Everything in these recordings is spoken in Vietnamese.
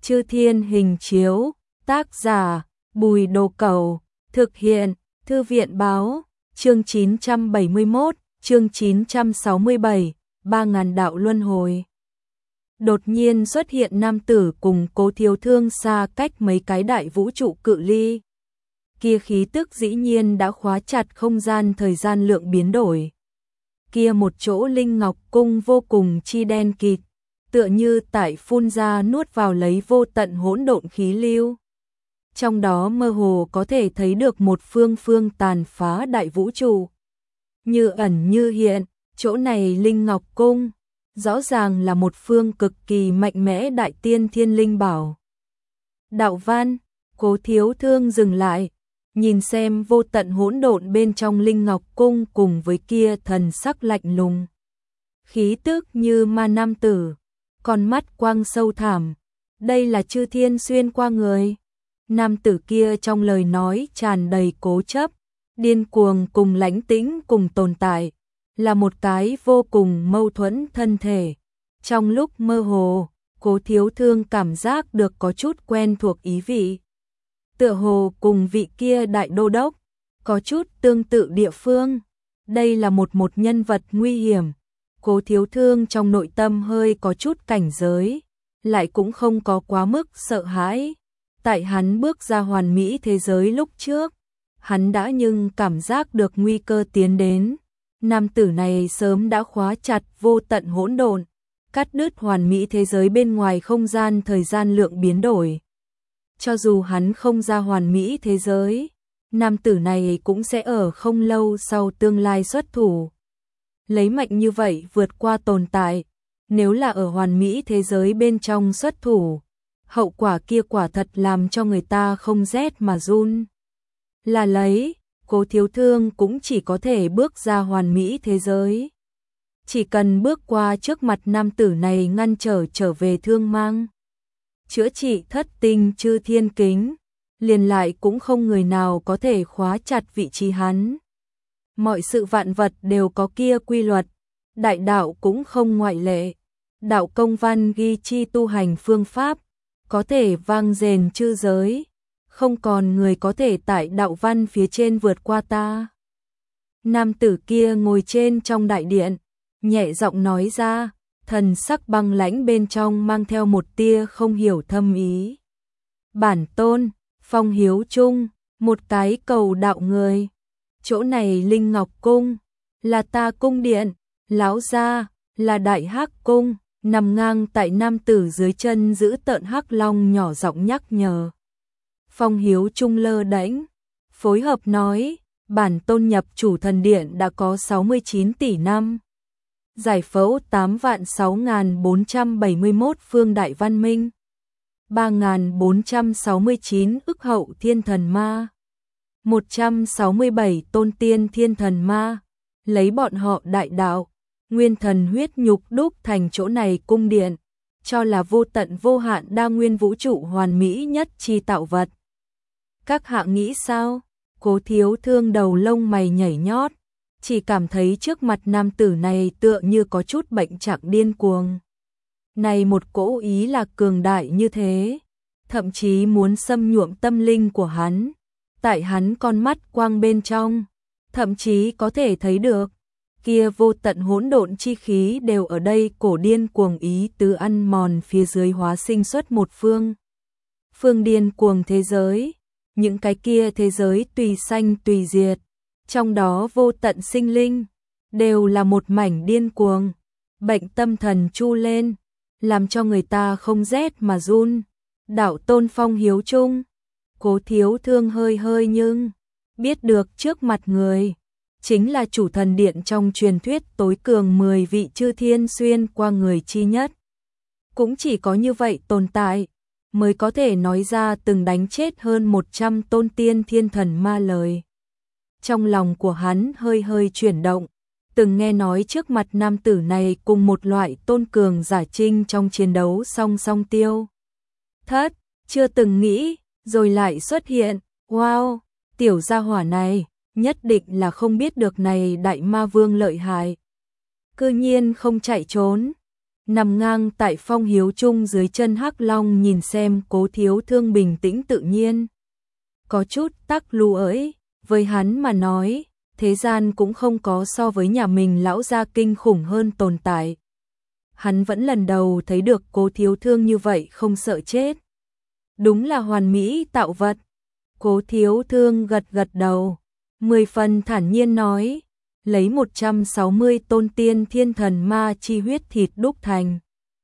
Chư Thiên Hình Chiếu, tác giả, Bùi Đồ Cẩu, thực hiện, Thư viện Báo, chương 971, chương 967, 3000 đạo luân hồi. Đột nhiên xuất hiện nam tử cùng Cố Thiếu Thương xa cách mấy cái đại vũ trụ cự ly. Kia khí tức dĩ nhiên đã khóa chặt không gian thời gian lượng biến đổi. Kia một chỗ linh ngọc cung vô cùng chi đen kịt, tựa như tại phun ra nuốt vào lấy vô tận hỗn độn khí lưu. Trong đó mơ hồ có thể thấy được một phương phương tàn phá đại vũ trụ. Như ẩn như hiện, chỗ này linh ngọc cung, rõ ràng là một phương cực kỳ mạnh mẽ đại tiên thiên linh bảo. Đạo Văn, Cố Thiếu Thương dừng lại, nhìn xem vô tận hỗn độn bên trong linh ngọc cung cùng với kia thần sắc lạnh lùng. Khí tức như ma nam tử, con mắt quang sâu thẳm, đây là chư thiên xuyên qua người. Nam tử kia trong lời nói tràn đầy cố chấp, điên cuồng cùng lãnh tĩnh cùng tồn tại, là một cái vô cùng mâu thuẫn thân thể. Trong lúc mơ hồ, Cố Thiếu Thương cảm giác được có chút quen thuộc ý vị. Tựa hồ cùng vị kia đại đô đốc, có chút tương tự địa phương. Đây là một nhân vật nguy hiểm. Cố Thiếu Thương trong nội tâm hơi có chút cảnh giới, lại cũng không có quá mức sợ hãi. Tại hắn bước ra hoàn mỹ thế giới lúc trước, hắn đã nhưng cảm giác được nguy cơ tiến đến. Nam tử này sớm đã khóa chặt vô tận hỗn độn, cắt đứt hoàn mỹ thế giới bên ngoài không gian thời gian lượng biến đổi. Cho dù hắn không ra hoàn mỹ thế giới, nam tử này cũng sẽ ở không lâu sau tương lai xuất thủ. Lấy mạnh như vậy vượt qua tồn tại, nếu là ở hoàn mỹ thế giới bên trong xuất thủ, hậu quả kia quả thật làm cho người ta không rét mà run. Là lấy, Cố Thiếu Thương cũng chỉ có thể bước ra hoàn mỹ thế giới. Chỉ cần bước qua trước mặt nam tử này ngăn trở về thương mang, chữa trị thất tinh chư thiên kính, liền lại cũng không người nào có thể khóa chặt vị trí hắn. Mọi sự vạn vật đều có kia quy luật, đại đạo cũng không ngoại lệ. Đạo công văn ghi chi tu hành phương pháp, có thể vang dền chư giới, không còn người có thể tại đạo văn phía trên vượt qua ta. Nam tử kia ngồi trên trong đại điện, nhẹ giọng nói ra, thần sắc băng lãnh bên trong mang theo một tia không hiểu thâm ý. Bản tôn, Phong Hiếu Trung, một cái cầu đạo người. Chỗ này Linh Ngọc Cung, là ta cung điện, lão gia, là Đại Hắc Cung, nằm ngang tại nam tử dưới chân giữ tợn hắc long nhỏ giọng nhắc nhở. Phong Hiếu Trung lơ đễnh, phối hợp nói, bản tôn nhập chủ thần điện đã có 69 tỷ năm. Giải phẫu 8.6.471 phương đại văn minh, 3.469 ức hậu thiên thần ma, 167 tôn tiên thiên thần ma, lấy bọn họ đại đạo, nguyên thần huyết nhục đúc thành chỗ này cung điện, cho là vô tận vô hạn đa nguyên vũ trụ hoàn mỹ nhất chi tạo vật. Các hạ nghĩ sao? Cố Thiếu Thương đầu lông mày nhảy nhót, chỉ cảm thấy trước mặt nam tử này tựa như có chút bệnh trạng điên cuồng. Này một cỗ ý là cường đại như thế, thậm chí muốn xâm nhuộm tâm linh của hắn. Tại hắn con mắt quang bên trong, thậm chí có thể thấy được, kia vô tận hỗn độn chi khí đều ở đây cổ điên cuồng ý tứ ăn mòn phía dưới hóa sinh xuất một phương điên cuồng thế giới, những cái kia thế giới tùy sanh tùy diệt, trong đó vô tận sinh linh, đều là một mảnh điên cuồng, bệnh tâm thần chu lên, làm cho người ta không rét mà run. Đạo tôn Phong Hiếu Trung, Cố Thiếu Thương hơi nhưng biết được trước mặt người chính là chủ thần điện trong truyền thuyết tối cường 10 vị chư thiên xuyên qua người chi nhất. Cũng chỉ có như vậy tồn tại mới có thể nói ra từng đánh chết hơn 100 tôn tiên thiên thần ma lời. Trong lòng của hắn hơi chuyển động, từng nghe nói trước mặt nam tử này cùng một loại tôn cường giả trinh trong chiến đấu song song tiêu thất, chưa từng nghĩ, rồi lại xuất hiện. Wow, tiểu gia hỏa này, nhất định là không biết được này đại ma vương lợi hại. Cư nhiên không chạy trốn. Nằm ngang tại Phong Hiếu Trung dưới chân Hắc Long, nhìn xem Cố Thiếu Thương bình tĩnh tự nhiên. Có chút tắc lù ấy, với hắn mà nói, thế gian cũng không có so với nhà mình lão gia kinh khủng hơn tồn tại. Hắn vẫn lần đầu thấy được Cố Thiếu Thương như vậy không sợ chết. Đúng là hoàn mỹ tạo vật. Cố Thiếu Thương gật gật đầu, 10 phần thản nhiên nói, lấy 160 tôn tiên thiên thần ma chi huyết thịt đúc thành.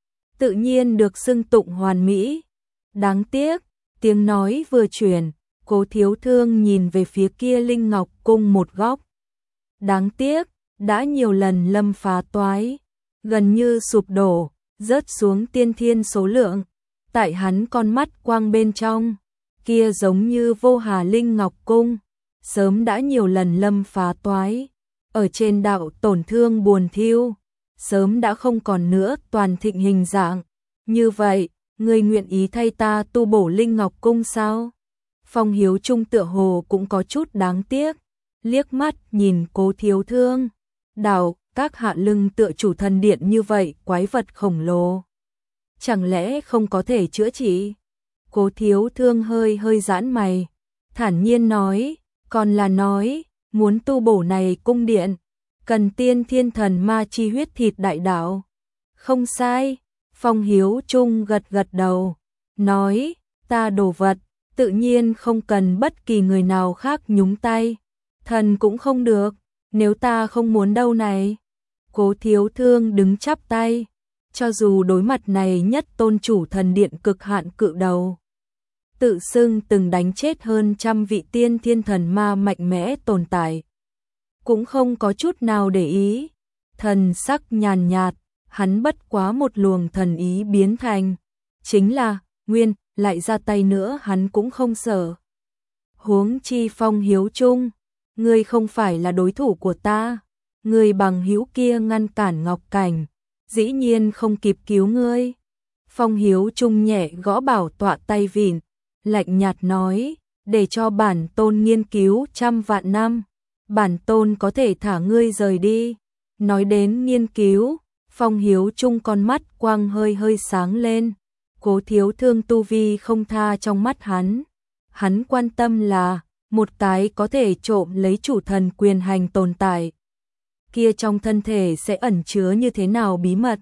Tự nhiên được xưng tụng hoàn mỹ. Đáng tiếc, tiếng nói vừa chuyển, Cố Thiếu Thương nhìn về phía kia Linh Ngọc Cung một góc. Đáng tiếc, đã nhiều lần lâm phá toái, gần như sụp đổ, rớt xuống tiên thiên số lượng. Tại hắn con mắt quang bên trong, kia giống như vô hà Linh Ngọc Cung, sớm đã nhiều lần lâm phá toái. Ở trên đạo tổn thương buồn thiêu, sớm đã không còn nữa toàn thịnh hình dạng. Như vậy, ngươi nguyện ý thay ta tu bổ Linh Ngọc Cung sao? Phong Hiếu Trung tựa hồ cũng có chút đáng tiếc, liếc mắt nhìn Cố Thiếu Thương. Đạo, các hạ lưng tựa chủ thần điện như vậy, quái vật khổng lồ. Chẳng lẽ không có thể chữa trị? Cố Thiếu Thương hơi giãn mày, thản nhiên nói, còn là nói, muốn tu bổ này cung điện, cần tiên thiên thần ma chi huyết thịt đại đạo. Không sai, Phong Hiếu Trung gật gật đầu, nói, ta đồ vật, tự nhiên không cần bất kỳ người nào khác nhúng tay, thần cũng không được, nếu ta không muốn đâu này. Cố Thiếu Thương đứng chắp tay, cho dù đối mặt này nhất tôn chủ thần điện cực hạn cự đầu, tự xưng từng đánh chết hơn trăm vị tiên thiên thần ma mạnh mẽ tồn tại, cũng không có chút nào để ý. Thần sắc nhàn nhạt, hắn bất quá một luồng thần ý biến thành, chính là nguyên, lại ra tay nữa hắn cũng không sợ. Huống chi Phong Hiếu Trung, ngươi không phải là đối thủ của ta, người bằng hữu kia ngăn cản Ngọc Cảnh, dĩ nhiên không kịp cứu ngươi. Phong Hiếu Trung nhẹ gõ bảo tọa tay vịn, lạnh nhạt nói, để cho bản tôn nghiên cứu trăm vạn năm, bản tôn có thể thả ngươi rời đi. Nói đến nghiên cứu, Phong Hiếu Trung con mắt quang hơi sáng lên. Cố Thiếu Thương tu vi không tha trong mắt hắn. Hắn quan tâm là, một cái có thể trộm lấy chủ thần quyền hành tồn tại, kia trong thân thể sẽ ẩn chứa như thế nào bí mật.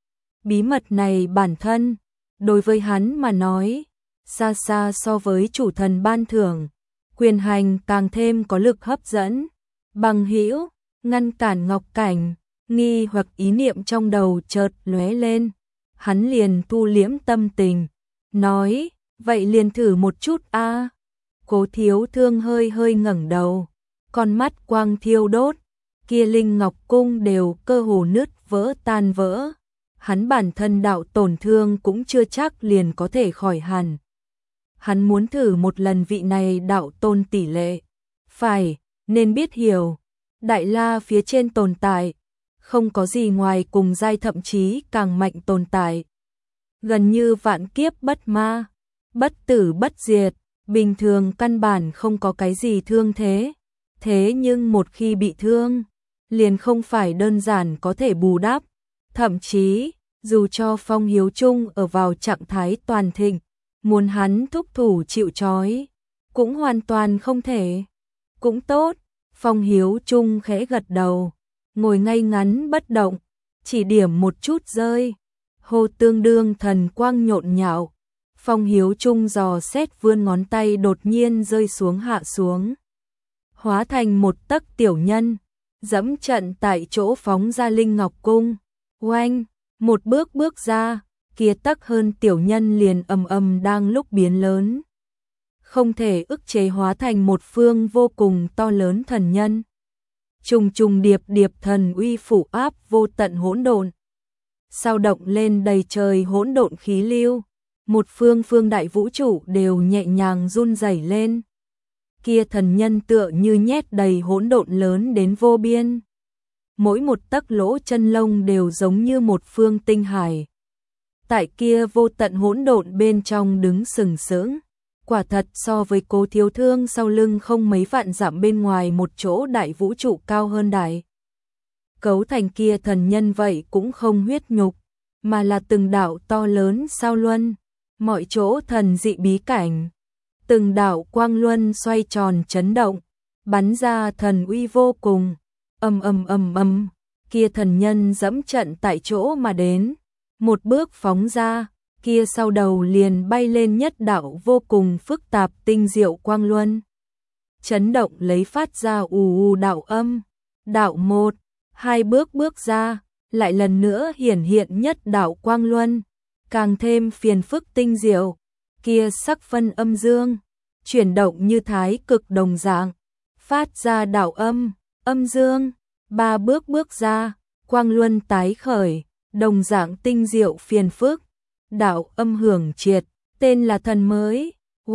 Bí mật này bản thân, đối với hắn mà nói, xa xa so với chủ thần ban thưởng, quyền hành càng thêm có lực hấp dẫn. Bằng hữu, ngăn cản Ngọc Cảnh, nghi hoặc ý niệm trong đầu chợt lóe lên. Hắn liền thu liễm tâm tình, nói, vậy liền thử một chút a. Cố Thiếu Thương hơi ngẩng đầu, con mắt quang thiêu đốt, kia Linh Ngọc Cung đều cơ hồ nứt vỡ tan vỡ. Hắn bản thân đạo tổn thương cũng chưa chắc liền có thể khỏi hẳn. Hắn muốn thử một lần vị này đạo tôn tỷ lệ. Phải, nên biết hiểu, Đại La phía trên tồn tại, không có gì ngoài cùng giai thậm chí càng mạnh tồn tại. Gần như vạn kiếp bất ma, bất tử bất diệt, bình thường căn bản không có cái gì thương thế. Thế nhưng một khi bị thương, liền không phải đơn giản có thể bù đắp. Thậm chí, dù cho Phong Hiếu Trung ở vào trạng thái toàn thịnh, muốn hắn thúc thủ chịu trói, cũng hoàn toàn không thể. Cũng tốt, Phong Hiếu Trung khẽ gật đầu, ngồi ngay ngắn bất động, chỉ điểm một chút rơi. Hô tương đương thần quang nhộn nhạo, Phong Hiếu Trung dò xét vươn ngón tay đột nhiên rơi xuống hạ xuống, hóa thành một tấc tiểu nhân, dẫm trận tại chỗ phóng ra Linh Ngọc Cung. Oanh, một bước ra, kia tấc hơn tiểu nhân liền ầm đang lúc biến lớn, không thể ức chế hóa thành một phương vô cùng to lớn thần nhân. Trùng điệp thần uy phủ áp vô tận hỗn độn, sao động lên đầy trời hỗn độn khí lưu, một phương đại vũ trụ đều nhẹ nhàng run rẩy lên. Kia thần nhân tựa như nhét đầy hỗn độn lớn đến vô biên, mỗi một tấc lỗ chân lông đều giống như một phương tinh hải. Tại kia vô tận hỗn độn bên trong đứng sừng sững, quả thật so với Cố Thiếu Thương sau lưng không mấy vạn dặm bên ngoài một chỗ đại vũ trụ cao hơn đại. Cấu thành kia thần nhân vậy cũng không huyết nhục, mà là từng đạo to lớn sao luân, mọi chỗ thần dị bí cảnh. Từng đạo quang luân xoay tròn chấn động, bắn ra thần uy vô cùng. Ầm, kia thần nhân dẫm trận tại chỗ mà đến, một bước phóng ra, kia sau đầu liền bay lên nhất đạo vô cùng phức tạp tinh diệu quang luân. Chấn động lấy phát ra ù đạo âm, đạo 1, 2 bước ra, lại lần nữa hiển hiện nhất đạo quang luân, càng thêm phiền phức tinh diệu, kia sắc phân âm dương, chuyển động như thái cực đồng dạng, phát ra đạo âm dương, 3 bước ra, quang luân tái khởi, đồng dạng tinh diệu phiền phức, đạo âm hưởng triệt, tên là thần mới,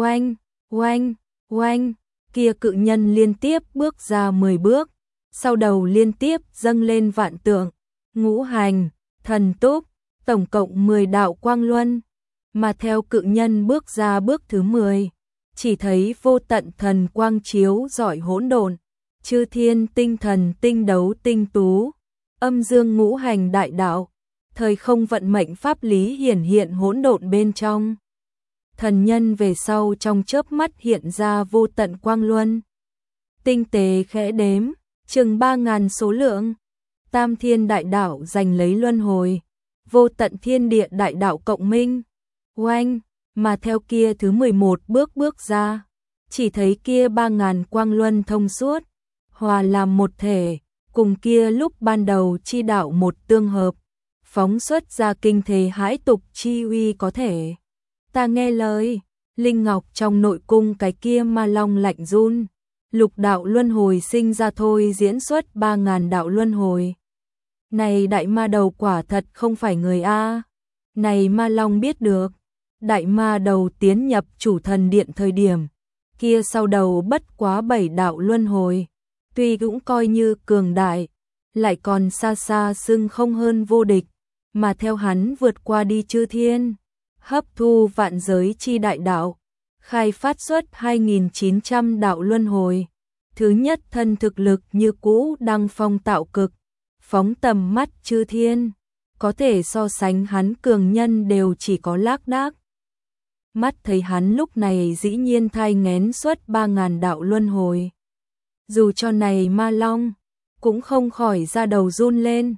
oanh, kia cự nhân liên tiếp bước ra 10 bước, sau đầu liên tiếp dâng lên vạn tượng, ngũ hành, thần túc, tổng cộng 10 đạo quang luân, mà theo cự nhân bước ra bước thứ 10, chỉ thấy vô tận thần quang chiếu rọi hỗn độn, chư thiên tinh thần tinh đấu tinh tú, âm dương ngũ hành đại đạo, thời không vận mệnh pháp lý hiển hiện hỗn độn bên trong. Thần nhân về sau trong chớp mắt hiện ra vô tận quang luân. Tinh tế khẽ đếm, chừng 3000 số lượng. Tam thiên đại đạo giành lấy luân hồi, vô tận thiên địa đại đạo cộng minh. Oanh, mà theo kia thứ 11 bước ra, chỉ thấy kia 3000 quang luân thông suốt, hòa làm một thể, cùng kia lúc ban đầu chi đạo một tương hợp, phóng xuất ra kinh thế hãi tục chi uy có thể. Ta nghe lời, linh ngọc trong nội cung cái kia ma long lạnh run, lục đạo luân hồi sinh ra thôi diễn xuất 3000 đạo luân hồi. Này đại ma đầu quả thật không phải người a. Này ma long biết được, đại ma đầu tiến nhập chủ thần điện thời điểm, kia sau đầu bất quá 7 đạo luân hồi, tuy cũng coi như cường đại, lại còn xa xa xưng không hơn vô địch, mà theo hắn vượt qua đi chư thiên, hấp thu vạn giới chi đại đạo, khai phát xuất 2900 đạo luân hồi. Thứ nhất thân thực lực như cũ đăng phong tạo cực, phóng tầm mắt chư thiên, có thể so sánh hắn cường nhân đều chỉ có lác đác. Mắt thấy hắn lúc này dĩ nhiên thai nghén xuất 3000 đạo luân hồi. Dù cho này ma long, cũng không khỏi ra đầu run lên,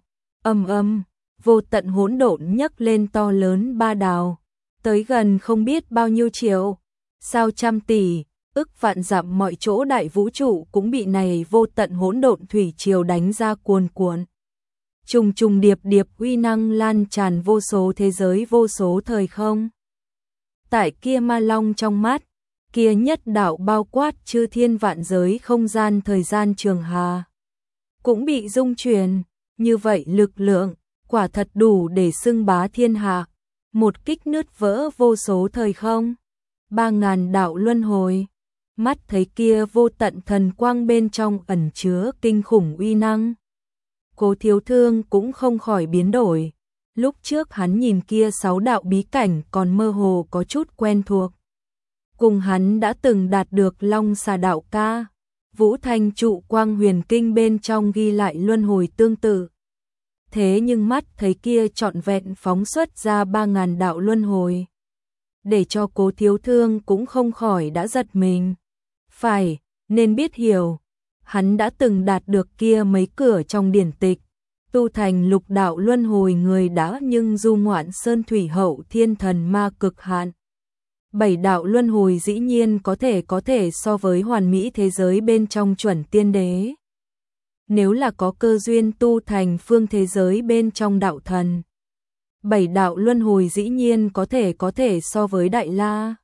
vô tận hỗn độn nhấc lên to lớn ba đào, tới gần không biết bao nhiêu triệu, sao trăm tỷ, ức vạn dặm mọi chỗ đại vũ trụ cũng bị này vô tận hỗn độn thủy triều đánh ra cuồn cuộn. Trùng trùng điệp điệp uy năng lan tràn vô số thế giới vô số thời không. Tại kia ma long trong mắt, kia nhất đạo bao quát chư thiên vạn giới không gian thời gian trường hà, cũng bị rung chuyển, như vậy lực lượng, quả thật đủ để xưng bá thiên hạ, một kích nứt vỡ vô số thời không. 3000 đạo luân hồi, mắt thấy kia vô tận thần quang bên trong ẩn chứa kinh khủng uy năng. Cố Thiếu Thương cũng không khỏi biến đổi, lúc trước hắn nhìn kia 6 đạo bí cảnh còn mơ hồ có chút quen thuộc. Cùng hắn đã từng đạt được Long Xà đạo ca, Vũ Thanh trụ quang huyền kinh bên trong ghi lại luân hồi tương tự. Thế nhưng mắt thấy kia trọn vẹn phóng xuất ra 3000 đạo luân hồi, để cho Cố Thiếu Thương cũng không khỏi đã giật mình. Phải, nên biết hiểu, hắn đã từng đạt được kia mấy cửa trong điển tịch, tu thành lục đạo luân hồi người đã nhưng du ngoạn sơn thủy hậu thiên thần ma cực hạn. 7 đạo luân hồi dĩ nhiên có thể so với hoàn mỹ thế giới bên trong chuẩn tiên đế. Nếu là có cơ duyên tu thành phương thế giới bên trong đạo thần, 7 đạo luân hồi dĩ nhiên có thể so với đại la.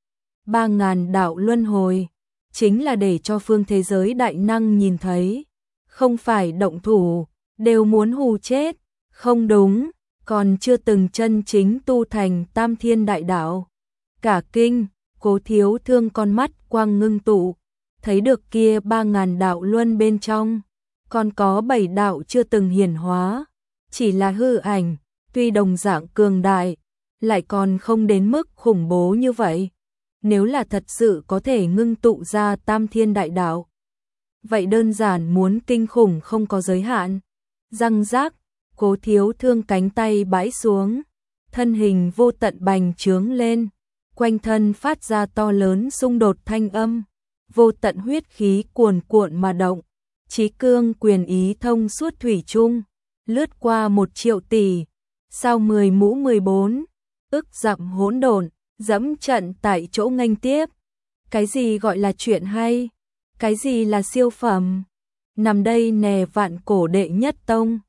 3000 đạo luân hồi, chính là để cho phương thế giới đại năng nhìn thấy, không phải động thủ, đều muốn hù chết, không đúng, còn chưa từng chân chính tu thành tam thiên đại đạo. Cả kinh, Cố Thiếu Thương con mắt quang ngưng tụ, thấy được kia 3000 đạo luân bên trong, còn có 7 đạo chưa từng hiển hóa, chỉ là hư ảnh, tuy đồng dạng cường đại, lại còn không đến mức khủng bố như vậy. Nếu là thật sự có thể ngưng tụ ra tam thiên đại đạo, vậy đơn giản muốn kinh khủng không có giới hạn. Răng rác, Cố Thiếu Thương cánh tay bãi xuống, thân hình vô tận bành trướng lên, quanh thân phát ra to lớn xung đột thanh âm, vô tận huyết khí cuồn cuộn mà động, chí cương quyền ý thông suốt thủy chung, lướt qua 1 triệu tỷ, sau 10 mũ 14, ức dặm hỗn độn, dẫm trận tại chỗ nghênh tiếp. Cái gì gọi là chuyện hay? Cái gì là siêu phẩm? Nằm đây nè vạn cổ đệ nhất tông.